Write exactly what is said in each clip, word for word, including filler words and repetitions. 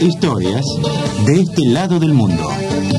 Historias de este lado del mundo.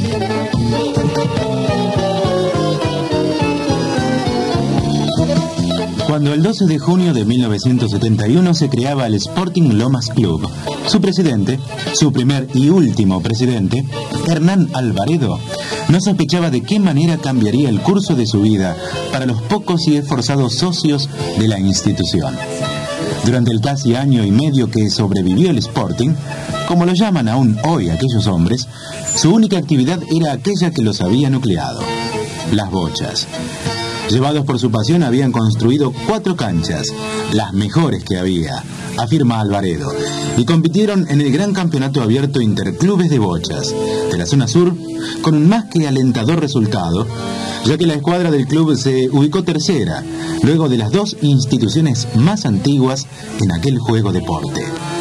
Cuando el doce de junio de mil novecientos setenta y uno se creaba el Sporting Lomas Club, su presidente, su primer y último presidente, Hernán Alvaredo, no sospechaba de qué manera cambiaría el curso de su vida para los pocos y esforzados socios de la institución. Durante el casi año y medio que sobrevivió el Sporting, como lo llaman aún hoy aquellos hombres, su única actividad era aquella que los había nucleado: las bochas. Llevados por su pasión, habían construido cuatro canchas, las mejores que había, afirma Alvaredo, y compitieron en el gran campeonato abierto interclubes de bochas de la zona sur con un más que alentador resultado, ya que la escuadra del club se ubicó tercera, luego de las dos instituciones más antiguas en aquel juego deporte.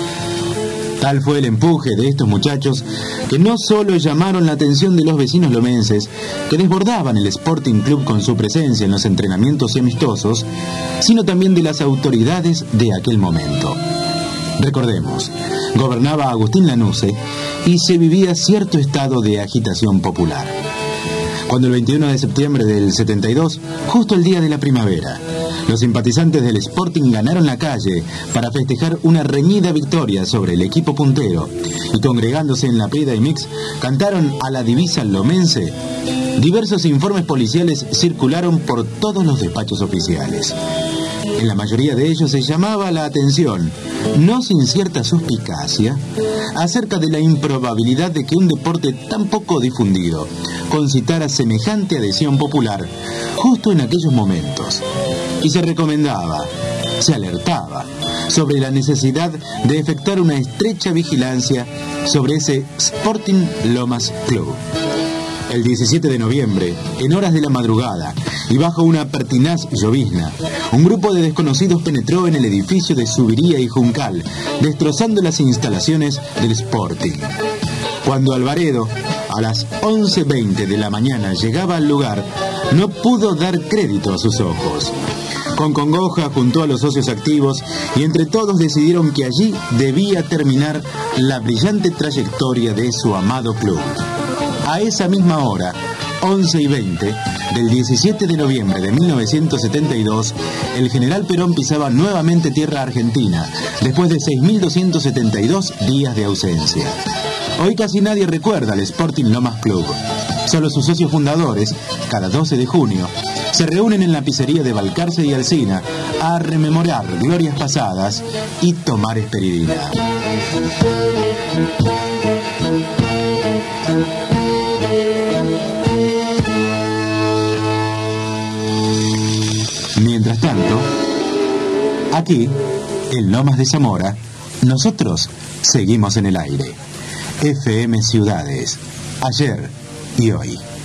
Tal fue el empuje de estos muchachos que no solo llamaron la atención de los vecinos lomenses, que desbordaban el Sporting Club con su presencia en los entrenamientos y amistosos, sino también de las autoridades de aquel momento. Recordemos, gobernaba Agustín Lanusse y se vivía cierto estado de agitación popular. Cuando el veintiuno de septiembre del setenta y dos, justo el día de la primavera, los simpatizantes del Sporting ganaron la calle para festejar una reñida victoria sobre el equipo puntero y, congregándose en la peda y mix, cantaron a la divisa lomense, diversos informes policiales circularon por todos los despachos oficiales. En la mayoría de ellos se llamaba la atención, no sin cierta suspicacia, acerca de la improbabilidad de que un deporte tan poco difundido concitara semejante adhesión popular justo en aquellos momentos. Y se recomendaba, se alertaba sobre la necesidad de efectuar una estrecha vigilancia sobre ese Sporting Lomas Club. El diecisiete de noviembre, en horas de la madrugada y bajo una pertinaz llovizna, un grupo de desconocidos penetró en el edificio de Subiría y Juncal, destrozando las instalaciones del Sporting. Cuando Alvaredo, a las once veinte de la mañana, llegaba al lugar, no pudo dar crédito a sus ojos. Con congoja juntó a los socios activos y entre todos decidieron que allí debía terminar la brillante trayectoria de su amado club. A esa misma hora, once y veinte, del diecisiete de noviembre de mil novecientos setenta y dos, el general Perón pisaba nuevamente tierra argentina, después de seis mil doscientos setenta y dos días de ausencia. Hoy casi nadie recuerda al Sporting Lomas Club. Solo sus socios fundadores, cada doce de junio, se reúnen en la pizzería de Balcarce y Alsina a rememorar glorias pasadas y tomar esperidina. Mientras tanto, aquí, en Lomas de Zamora, nosotros seguimos en el aire. F M Ciudades, ayer y hoy.